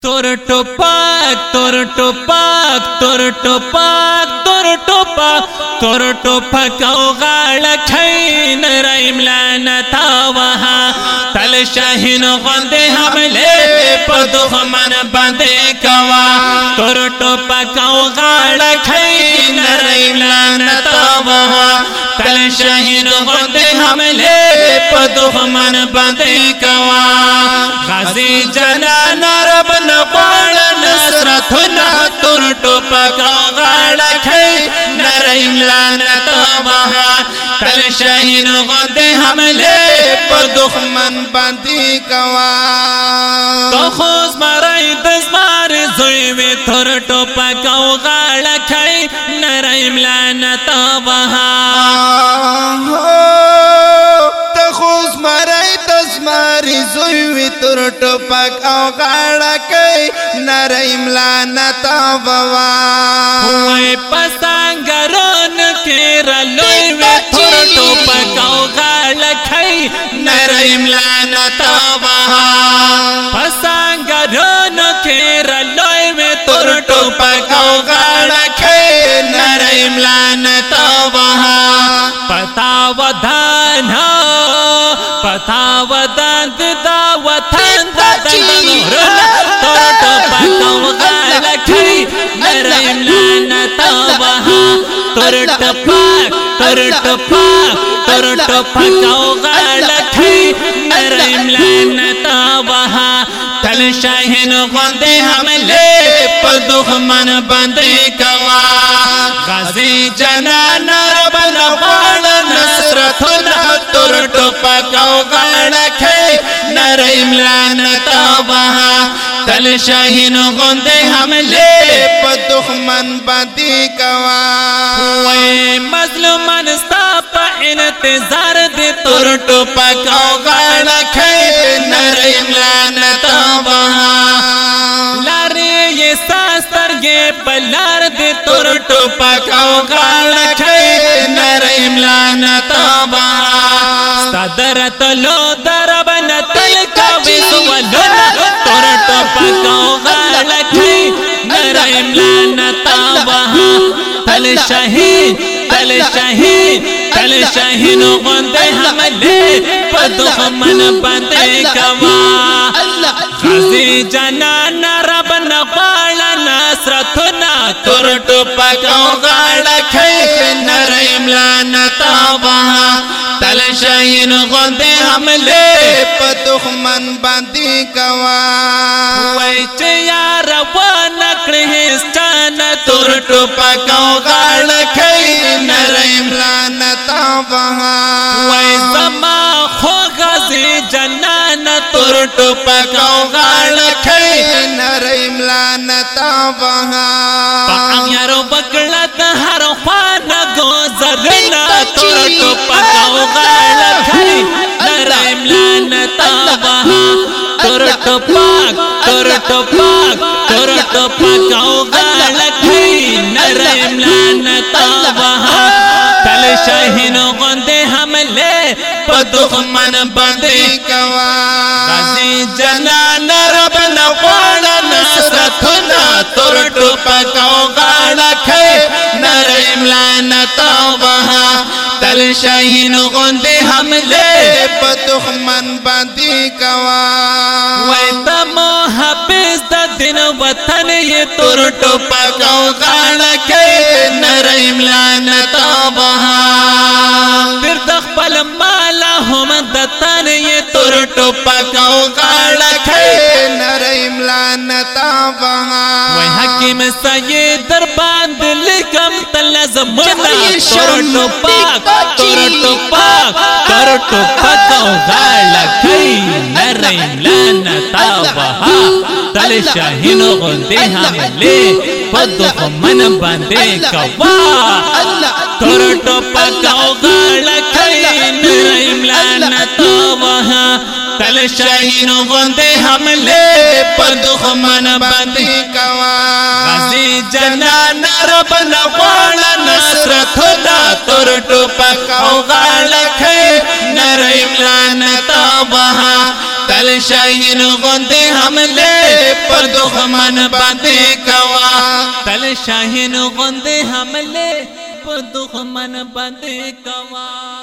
تور ټوپک تور ټوپک تور ټوپک تور ټوپک تور ټوپک او غاړه کین رایم لعنتا وها تل شاهین غندې حمله په دښمن باندې کوا تور ټوپک او غاړه کین رایم لعنتا وها تل شاهین غندې حمله په دښمن باندې کوا غازی جنان رب نقول نصرتنا تور ټوپک او غاړه کین رایم لعنتا وها تل شاهین غندې حمله په دښمن باندې کوا تو خوز مړای د زمار زوی وی تور ټوپک او غاړه کین رایم لعنتا وها تو خوز مړای د زمار زوی وی تور ټوپک او غاړه کین رایم لعنتا وها وای پسنګرون کې رلوی وی تور ټوپک او غاړه کین رایم لعنتا وها پسنګرون کې رلوی وی تور ټوپک او غاړه کین رایم لعنتا وها پتا ودان دا وطن دا دنورنا تور ټوپک او غاړه کین رایم لعنتا وها تور ټوپک تور ټوپک تور ټوپک او غاړه کین رایم لعنتا وها تل شاهین غندې حمله په دښمن باندې کوا غازی جنان رب نقول نصرتنا تور ټوپک او غاړه کین رایم لعنتا وها تل شاهین غندې حمله په دښمن باندې کوا وای مظلومان ستا په انتظار دي تور ټوپک او غاړه کین رایم لعنتا وها لارې یې سترګې په لار دي تور ټوپک او غاړه کین رایم لعنتا وها صدرت لو دربن تل کوي سوالونه تور ټوپک او غاړه کین رایم لعنتا وها تل شهید تل شهید تل شاهین غندې حمله په دښمن باندې کوا غازی جنان رب نقول نصرتنا تور ټوپک او غاړه کین رایم لعنتا وها تل شاهین غندې حمله په دښمن باندې کوا وای چې یار ونکړې هستان تور ټوپک او غاړه کین رایم لعنتا وها وای زما خو غازی جنان تور ټوپک او غاړه کین رایم لعنتا وها پام یارو بکړه د هر خوانه گذرنا تور ټوپک او غاړه کین رایم لعنتا وها تور ټوپک تور ټوپک تور ټوپک او غاړه کین رایم لعنتا وها تل شاهین غندې حمله په دښمن باندې کوا غازی جنان رب نقول نصرتنا تور ټوپک او غاړه کین رایم لعنتا وها تل شاهین غندې حمله په دښمن باندې کوا وای ته محبس د دین وطن یې تور ټوپک او غاړه کین رایم لعنتا وها پیر د خپل مال هم د تن یې تور ټوپک او غاړه کین رایم لعنتا وها وای حکیم سید در باندې لکم تل زمنا تور ټوپک تور ټوپک تور ټوپک او غاړه کین رایم لعنتا وها تل شاهین غندې حمله په دښمن باندې کوا تور ټوپک او غاړه کین رایم لعنتا وها تل شاهین غندې حمله په دښمن باندې کوا غازی جنان رب نقول نصرتنا تور ټوپک او غاړه کین رایم لعنتا وها تل شاهین غندې حمله په دښمن باندې کوا تل شاهین غوندې حمله په دښمن باندې کوا